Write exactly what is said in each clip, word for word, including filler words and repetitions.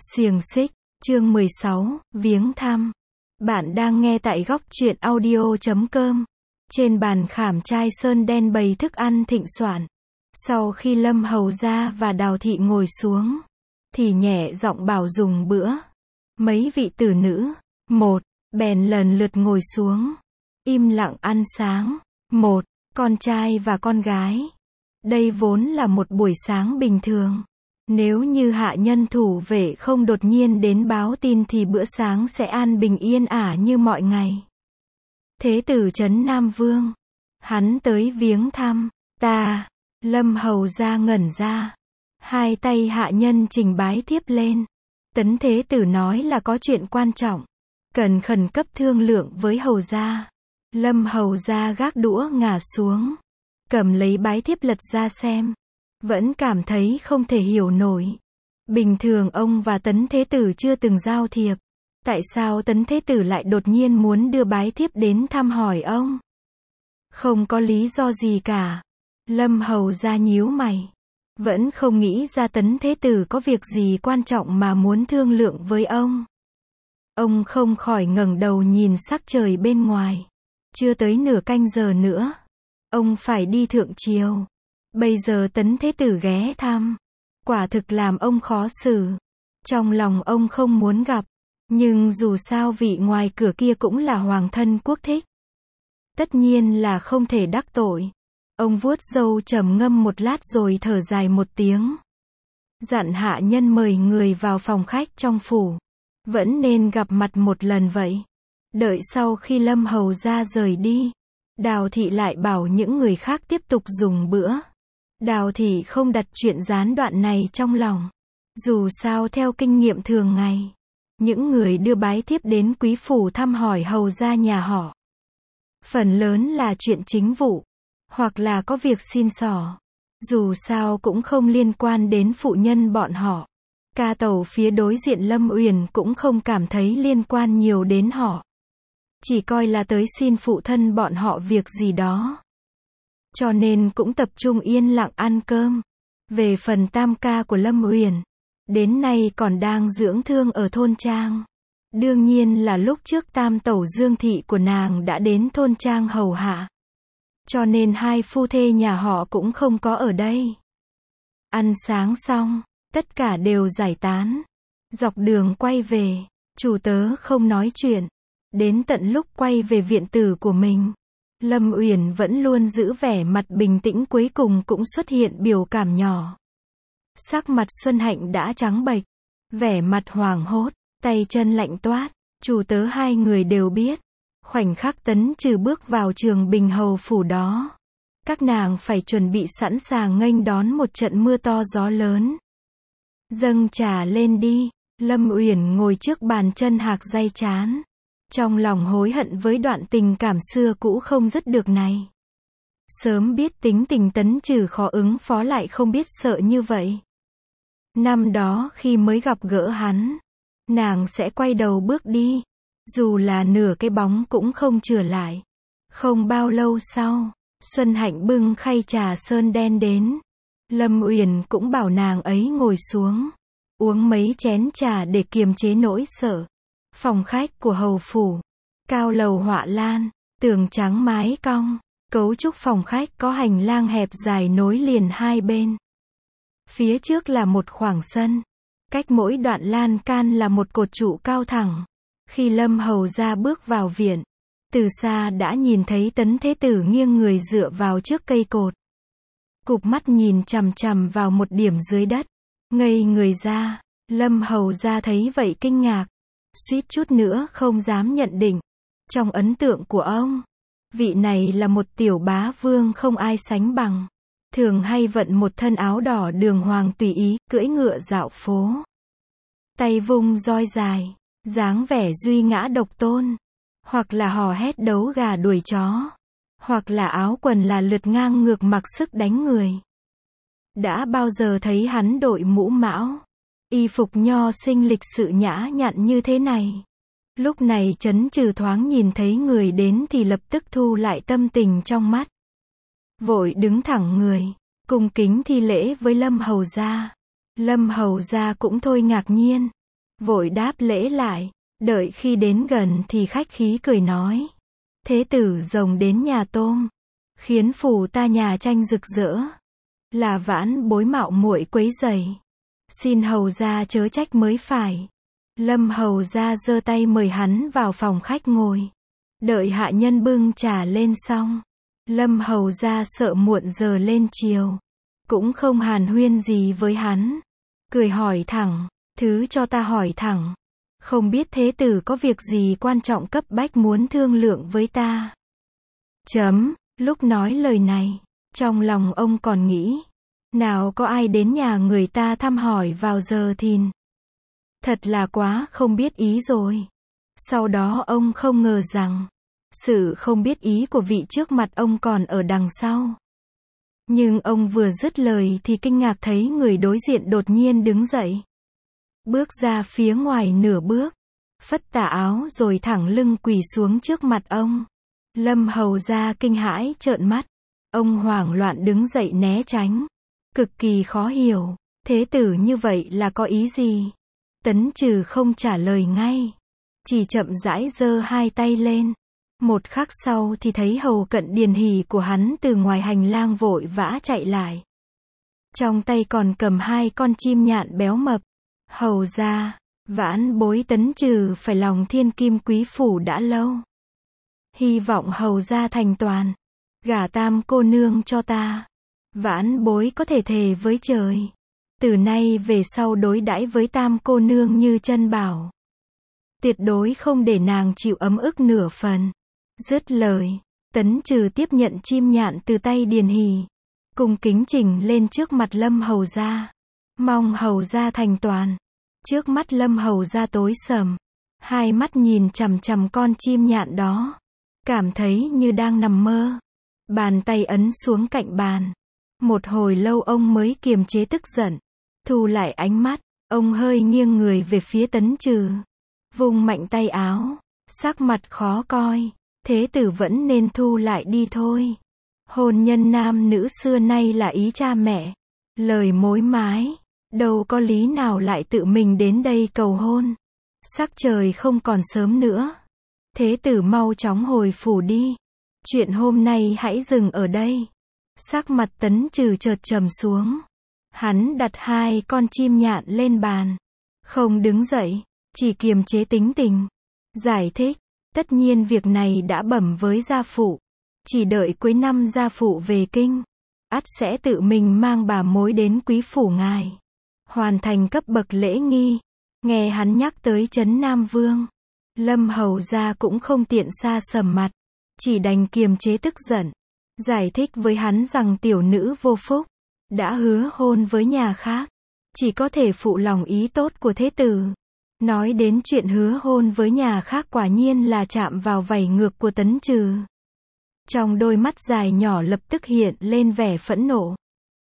Xiềng xích, chương mười sáu, viếng thăm. Bạn đang nghe tại góc truyện audio chấm com. Trên bàn khảm trai sơn đen bày thức ăn thịnh soạn. Sau khi Lâm Hầu Gia và Đào Thị ngồi xuống, thì nhẹ giọng bảo dùng bữa. Mấy vị tử nữ, một, bèn lần lượt ngồi xuống, im lặng ăn sáng. Một, con trai và con gái. Đây vốn là một buổi sáng bình thường. Nếu như hạ nhân thủ vệ không đột nhiên đến báo tin thì bữa sáng sẽ an bình yên ả như mọi ngày. Thế tử trấn Nam Vương, hắn tới viếng thăm ta. Lâm Hầu Gia ngẩn ra, hai tay hạ nhân trình bái tiếp lên. Tấn thế tử nói là có chuyện quan trọng, cần khẩn cấp thương lượng với Hầu Gia. Lâm Hầu Gia gác đũa ngả xuống, cầm lấy bái thiếp lật ra xem. Vẫn cảm thấy không thể hiểu nổi. Bình thường ông và Tấn Thế Tử chưa từng giao thiệp. Tại sao Tấn Thế Tử lại đột nhiên muốn đưa bái thiếp đến thăm hỏi ông? Không có lý do gì cả. Lâm Hầu Gia nhíu mày. Vẫn không nghĩ ra Tấn Thế Tử có việc gì quan trọng mà muốn thương lượng với ông. Ông không khỏi ngẩng đầu nhìn sắc trời bên ngoài. Chưa tới nửa canh giờ nữa, ông phải đi thượng triều. Bây giờ Tấn Thế Tử ghé thăm, quả thực làm ông khó xử. Trong lòng ông không muốn gặp, nhưng dù sao vị ngoài cửa kia cũng là hoàng thân quốc thích. Tất nhiên là không thể đắc tội. Ông vuốt râu trầm ngâm một lát rồi thở dài một tiếng. Dặn hạ nhân mời người vào phòng khách trong phủ. Vẫn nên gặp mặt một lần vậy. Đợi sau khi Lâm Hầu Gia rời đi, Đào Thị lại bảo những người khác tiếp tục dùng bữa. Đào Thị không đặt chuyện gián đoạn này trong lòng. Dù sao theo kinh nghiệm thường ngày, những người đưa bái thiếp đến quý phủ thăm hỏi Hầu Gia nhà họ, phần lớn là chuyện chính vụ, hoặc là có việc xin xỏ. Dù sao cũng không liên quan đến phụ nhân bọn họ. Ca tẩu phía đối diện Lâm Uyển cũng không cảm thấy liên quan nhiều đến họ. Chỉ coi là tới xin phụ thân bọn họ việc gì đó. Cho nên cũng tập trung yên lặng ăn cơm. Về phần tam ca của Lâm Uyển, đến nay còn đang dưỡng thương ở thôn trang. Đương nhiên là lúc trước tam tẩu Dương Thị của nàng đã đến thôn trang hầu hạ. Cho nên hai phu thê nhà họ cũng không có ở đây. Ăn sáng xong, tất cả đều giải tán. Dọc đường quay về, chủ tớ không nói chuyện. Đến tận lúc quay về viện tử của mình, Lâm Uyển vẫn luôn giữ vẻ mặt bình tĩnh, cuối cùng cũng xuất hiện biểu cảm nhỏ. Sắc mặt Xuân Hạnh đã trắng bệch, vẻ mặt hoảng hốt, tay chân lạnh toát. Chủ tớ hai người đều biết, khoảnh khắc Tấn Trừ bước vào Trường Bình hầu phủ đó, các nàng phải chuẩn bị sẵn sàng nghênh đón một trận mưa to gió lớn. Dâng trà lên đi. Lâm Uyển ngồi trước bàn, chân hạc day chán. Trong lòng hối hận với đoạn tình cảm xưa cũ không dứt được này. Sớm biết tính tình Tấn Trừ khó ứng phó lại không biết sợ như vậy. Năm đó khi mới gặp gỡ hắn, nàng sẽ quay đầu bước đi. Dù là nửa cái bóng cũng không trở lại. Không bao lâu sau, Xuân Hạnh bưng khay trà sơn đen đến. Lâm Uyển cũng bảo nàng ấy ngồi xuống, uống mấy chén trà để kiềm chế nỗi sợ. Phòng khách của hầu phủ, cao lầu họa lan, tường trắng mái cong. Cấu trúc phòng khách có hành lang hẹp dài nối liền hai bên. Phía trước là một khoảng sân. Cách mỗi đoạn lan can là một cột trụ cao thẳng. Khi Lâm Hầu Gia bước vào viện, từ xa đã nhìn thấy Tấn Thế Tử nghiêng người dựa vào trước cây cột. Cụp mắt nhìn chằm chằm vào một điểm dưới đất. Ngây người ra. Lâm Hầu Gia thấy vậy kinh ngạc, suýt chút nữa không dám nhận định. Trong ấn tượng của ông, vị này là một tiểu bá vương không ai sánh bằng. Thường hay vận một thân áo đỏ đường hoàng tùy ý, cưỡi ngựa dạo phố. Tay vung roi dài, dáng vẻ duy ngã độc tôn. Hoặc là hò hét đấu gà đuổi chó. Hoặc là áo quần là lượt ngang ngược mặc sức đánh người. Đã bao giờ thấy hắn đội mũ mão, y phục nho sinh lịch sự nhã nhặn như thế này. Lúc này Trấn Trừ thoáng nhìn thấy người đến thì lập tức thu lại tâm tình trong mắt. Vội đứng thẳng người, cung kính thi lễ với Lâm Hầu Gia. Lâm Hầu Gia cũng thôi ngạc nhiên. vội đáp lễ lại, đợi khi đến gần thì khách khí cười nói. Thế tử rồng đến nhà tôm, khiến phủ ta nhà tranh rực rỡ. Là vãn bối mạo muội quấy rầy, xin hầu gia chớ trách mới phải. Lâm hầu gia giơ tay mời hắn vào phòng khách ngồi. Đợi hạ nhân bưng trà lên xong, Lâm hầu gia sợ muộn giờ lên chiều, cũng không hàn huyên gì với hắn. Cười hỏi thẳng, thứ cho ta hỏi thẳng. Không biết thế tử có việc gì quan trọng cấp bách muốn thương lượng với ta. Chấm, lúc nói lời này, trong lòng ông còn nghĩ, nào có ai đến nhà người ta thăm hỏi vào giờ thìn. Thật là quá không biết ý rồi. Sau đó ông không ngờ rằng, sự không biết ý của vị trước mặt ông còn ở đằng sau. Nhưng ông vừa dứt lời thì kinh ngạc thấy người đối diện đột nhiên đứng dậy. Bước ra phía ngoài nửa bước, phất tà áo rồi thẳng lưng quỳ xuống trước mặt ông. Lâm hầu gia kinh hãi trợn mắt. Ông hoảng loạn đứng dậy né tránh. Cực kỳ khó hiểu, thế tử như vậy là có ý gì? Tấn Trừ không trả lời ngay, chỉ chậm rãi giơ hai tay lên. Một khắc sau thì thấy hầu cận Điền Hỷ của hắn từ ngoài hành lang vội vã chạy lại. Trong tay còn cầm hai con chim nhạn béo mập. Hầu gia, vãn bối Tấn Trừ phải lòng thiên kim quý phủ đã lâu. Hy vọng hầu gia thành toàn, gả tam cô nương cho ta. Vãn bối có thể thề với trời, từ nay về sau đối đãi với tam cô nương như chân bảo. Tuyệt đối không để nàng chịu ấm ức nửa phần. Dứt lời, Tấn Trừ tiếp nhận chim nhạn từ tay Điền Hỷ, cung kính trình lên trước mặt Lâm hầu gia. Mong hầu gia thành toàn. Trước mắt Lâm hầu gia tối sầm, hai mắt nhìn chằm chằm con chim nhạn đó, cảm thấy như đang nằm mơ. Bàn tay ấn xuống cạnh bàn. Một hồi lâu ông mới kiềm chế tức giận, thu lại ánh mắt, ông hơi nghiêng người về phía Tấn Trừ, vung mạnh tay áo, sắc mặt khó coi. Thế tử vẫn nên thu lại đi thôi. Hôn nhân nam nữ xưa nay là ý cha mẹ, lời mối mái, đâu có lý nào lại tự mình đến đây cầu hôn. Sắc trời không còn sớm nữa, thế tử mau chóng hồi phủ đi. Chuyện hôm nay hãy dừng ở đây. Sắc mặt Tấn Trừ chợt trầm xuống. Hắn đặt hai con chim nhạn lên bàn, không đứng dậy, chỉ kiềm chế tính tình, giải thích. Tất nhiên việc này đã bẩm với gia phụ, chỉ đợi cuối năm gia phụ về kinh, ắt sẽ tự mình mang bà mối đến quý phủ ngài, hoàn thành cấp bậc lễ nghi. Nghe hắn nhắc tới Trấn Nam Vương, Lâm hầu gia cũng không tiện xa sầm mặt, chỉ đành kiềm chế tức giận, giải thích với hắn rằng tiểu nữ vô phúc, đã hứa hôn với nhà khác, chỉ có thể phụ lòng ý tốt của thế tử. Nói đến chuyện hứa hôn với nhà khác quả nhiên là chạm vào vảy ngược của Tấn Trừ. Trong đôi mắt dài nhỏ lập tức hiện lên vẻ phẫn nộ,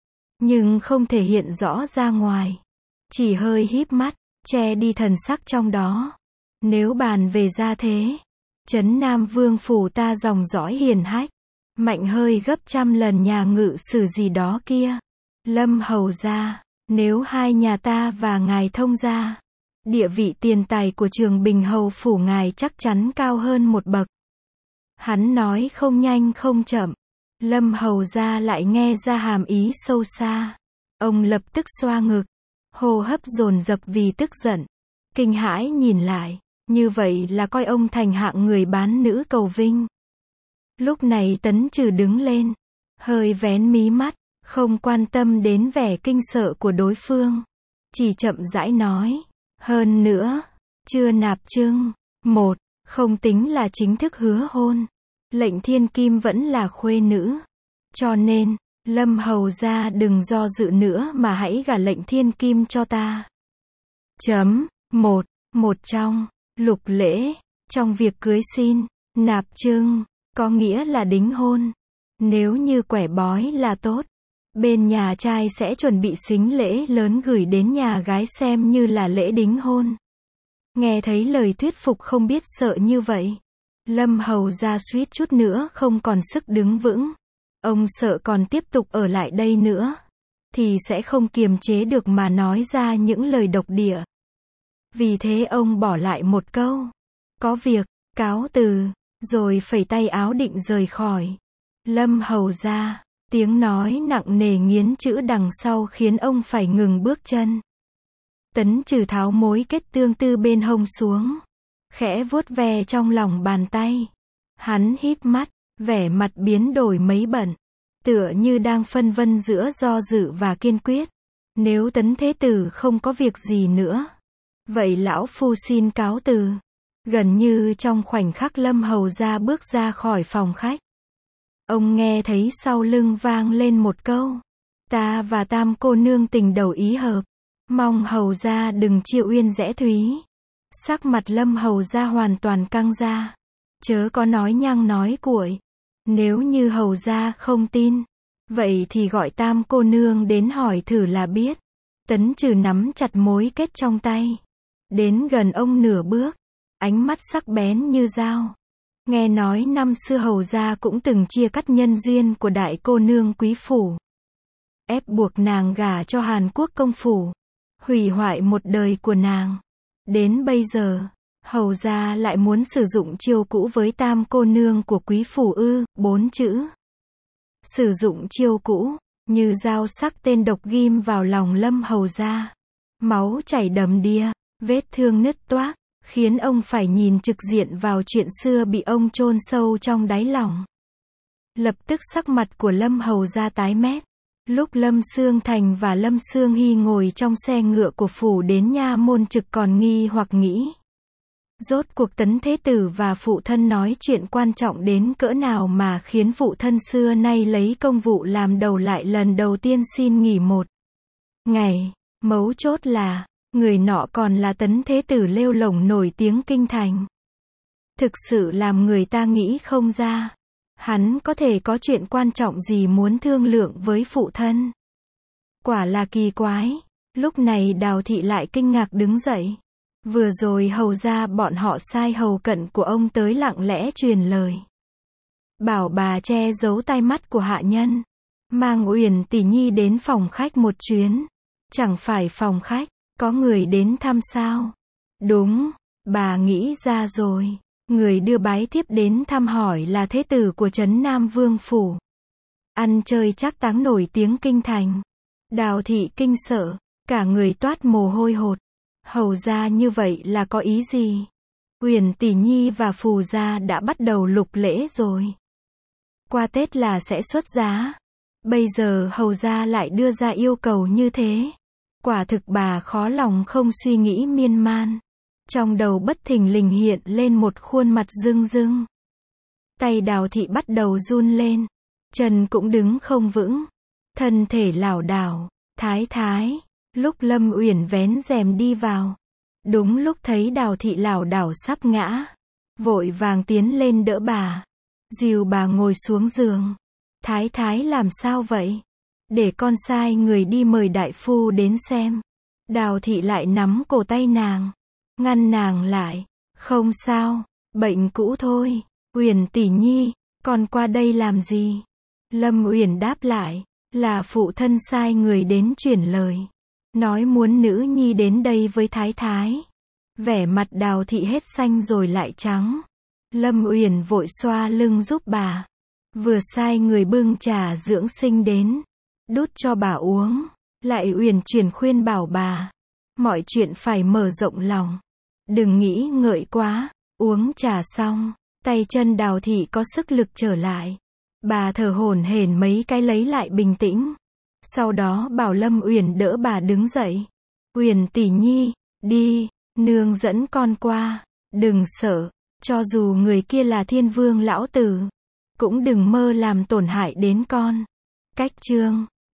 nhưng không thể hiện rõ ra ngoài, chỉ hơi híp mắt, che đi thần sắc trong đó. Nếu bàn về gia thế, Trấn Nam Vương phủ ta dòng dõi hiền hách, mạnh hơi gấp trăm lần nhà Ngự Sử gì đó kia. Lâm hầu gia, nếu hai nhà ta và ngài thông gia, địa vị tiền tài của Trường Bình hầu phủ ngài chắc chắn cao hơn một bậc. Hắn nói không nhanh không chậm, Lâm hầu gia lại nghe ra hàm ý sâu xa. Ông lập tức xoa ngực, hô hấp dồn dập vì tức giận, kinh hãi nhìn lại, như vậy là coi ông thành hạng người bán nữ cầu vinh. Lúc này Tấn Trừ đứng lên, hơi vén mí mắt, không quan tâm đến vẻ kinh sợ của đối phương, chỉ chậm rãi nói. Hơn nữa, chưa nạp trưng, một, không tính là chính thức hứa hôn. Lệnh Thiên Kim vẫn là khuê nữ. Cho nên, Lâm hầu gia đừng do dự nữa mà hãy gả Lệnh Thiên Kim cho ta. Chấm, một, một trong, lục lễ, trong việc cưới xin, nạp trưng, có nghĩa là đính hôn. Nếu như quẻ bói là tốt, bên nhà trai sẽ chuẩn bị sính lễ lớn gửi đến nhà gái xem như là lễ đính hôn. Nghe thấy lời thuyết phục không biết sợ như vậy, Lâm hầu gia suýt chút nữa không còn sức đứng vững. Ông sợ còn tiếp tục ở lại đây nữa, thì sẽ không kiềm chế được mà nói ra những lời độc địa. Vì thế ông bỏ lại một câu, có việc, cáo từ, rồi phẩy tay áo định rời khỏi. Lâm Hầu gia, tiếng nói nặng nề nghiến chữ đằng sau khiến ông phải ngừng bước chân. Tấn Trừ tháo mối kết tương tư bên hông xuống, khẽ vuốt ve trong lòng bàn tay. Hắn híp mắt, vẻ mặt biến đổi mấy bận, tựa như đang phân vân giữa do dự và kiên quyết. Nếu Tấn Thế Tử không có việc gì nữa, vậy lão phu xin cáo từ. Gần như trong khoảnh khắc Lâm Hầu gia bước ra khỏi phòng khách, ông nghe thấy sau lưng vang lên một câu, ta và Tam cô nương tình đầu ý hợp, mong Hầu gia đừng chịu uyên rẽ thúy. Sắc mặt Lâm Hầu gia hoàn toàn căng ra, chớ có nói nhăng nói cuội. Nếu như Hầu gia không tin, vậy thì gọi Tam cô nương đến hỏi thử là biết. Tấn Trừ nắm chặt mối kết trong tay, đến gần ông nửa bước, ánh mắt sắc bén như dao. Nghe nói năm xưa Hầu gia cũng từng chia cắt nhân duyên của đại cô nương quý phủ, ép buộc nàng gả cho Hàn Quốc công phủ, hủy hoại một đời của nàng. Đến bây giờ, Hầu gia lại muốn sử dụng chiêu cũ với Tam cô nương của quý phủ ư? Bốn chữ sử dụng chiêu cũ, như dao sắc tên độc ghim vào lòng Lâm Hầu gia. Máu chảy đầm đìa, vết thương nứt toác, khiến ông phải nhìn trực diện vào chuyện xưa bị ông chôn sâu trong đáy lòng. Lập tức sắc mặt của Lâm Hầu gia tái mét. Lúc Lâm Xương Thành và Lâm Xương Hy ngồi trong xe ngựa của phủ đến nha môn trực còn nghi hoặc nghĩ, rốt cuộc Tấn Thế Tử và phụ thân nói chuyện quan trọng đến cỡ nào mà khiến phụ thân xưa nay lấy công vụ làm đầu lại lần đầu tiên xin nghỉ một ngày. Mấu chốt là, người nọ còn là Tấn Thế Tử lêu lổng nổi tiếng kinh thành. Thực sự làm người ta nghĩ không ra, hắn có thể có chuyện quan trọng gì muốn thương lượng với phụ thân. Quả là kỳ quái. Lúc này Đào Thị lại kinh ngạc đứng dậy. Vừa rồi Hầu gia bọn họ sai hầu cận của ông tới lặng lẽ truyền lời, bảo bà che giấu tai mắt của hạ nhân, mang Uyển tỷ nhi đến phòng khách một chuyến. Chẳng phải phòng khách, có người đến thăm sao? Đúng, bà nghĩ ra rồi. Người đưa bái thiếp đến thăm hỏi là thế tử của trấn Nam Vương phủ, ăn chơi trác táng nổi tiếng kinh thành. Đào Thị kinh sợ, cả người toát mồ hôi hột. Hầu gia như vậy là có ý gì? Uyển tỷ nhi và Phù gia đã bắt đầu lục lễ rồi, qua Tết là sẽ xuất giá. Bây giờ Hầu gia lại đưa ra yêu cầu như thế, quả thực bà khó lòng không suy nghĩ miên man. Trong đầu bất thình lình hiện lên một khuôn mặt rưng rưng. Tay Đào Thị bắt đầu run lên, chân cũng đứng không vững, thân thể lảo đảo. Thái thái, lúc Lâm Uyển vén rèm đi vào, đúng lúc thấy Đào Thị lảo đảo sắp ngã, vội vàng tiến lên đỡ bà, dìu bà ngồi xuống giường. Thái thái làm sao vậy? Để con sai người đi mời đại phu đến xem. Đào Thị lại nắm cổ tay nàng, ngăn nàng lại. Không sao, bệnh cũ thôi. Uyển tỷ nhi, con qua đây làm gì? Lâm Uyển đáp lại, là phụ thân sai người đến truyền lời, nói muốn nữ nhi đến đây với thái thái. Vẻ mặt Đào Thị hết xanh rồi lại trắng. Lâm Uyển vội xoa lưng giúp bà, vừa sai người bưng trà dưỡng sinh đến, đút cho bà uống, lại uyển chuyển khuyên bảo bà, mọi chuyện phải mở rộng lòng, đừng nghĩ ngợi quá. Uống trà xong, tay chân Đào Thị có sức lực trở lại. Bà thở hổn hển mấy cái lấy lại bình tĩnh. Sau đó bảo Lâm Uyển đỡ bà đứng dậy. Uyển tỷ nhi, đi, nương dẫn con qua, đừng sợ, cho dù người kia là Thiên Vương lão tử, cũng đừng mơ làm tổn hại đến con. Cách chương